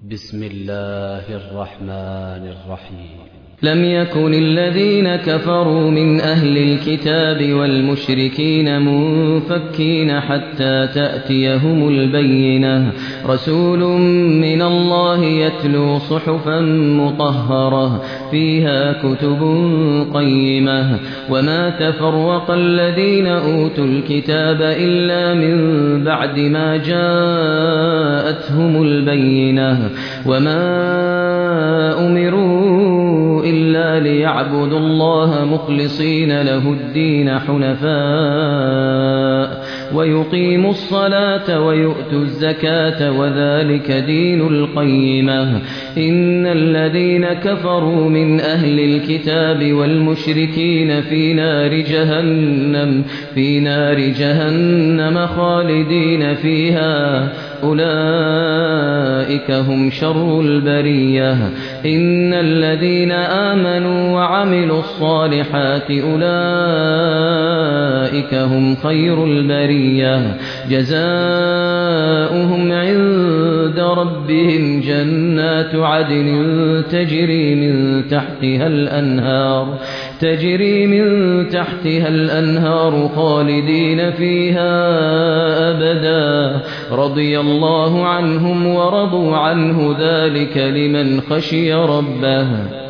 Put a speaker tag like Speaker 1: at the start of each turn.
Speaker 1: بسم الله الرحمن الرحيم.
Speaker 2: لم يكن الذين كفروا من أهل الكتاب والمشركين منفكين حتى تأتيهم البينة. رسول من الله يتلو صحفا مطهرة فيها كتب قيمة. وما تفرق الذين أوتوا الكتاب إلا من بعد ما جاءتهم البينة. وما أمروا إلا ليعبدوا الله مخلصين له الدين حنفاء ويقيموا الصلاة ويؤتوا الزكاة وذلك دين القيمة. إن الذين كفروا من أهل الكتاب والمشركين في نار جهنم خالدين فيها أولئك هم شر البرية. إن الذين آمنوا وعملوا الصالحات أولئك هم خير البرية. جزاؤهم عند ربهم جنات عدن تجري من تحتها الأنهار خالدين فيها أبدا. رضي الله عنهم ورضوا عنه ذلك لمن خشي ربه.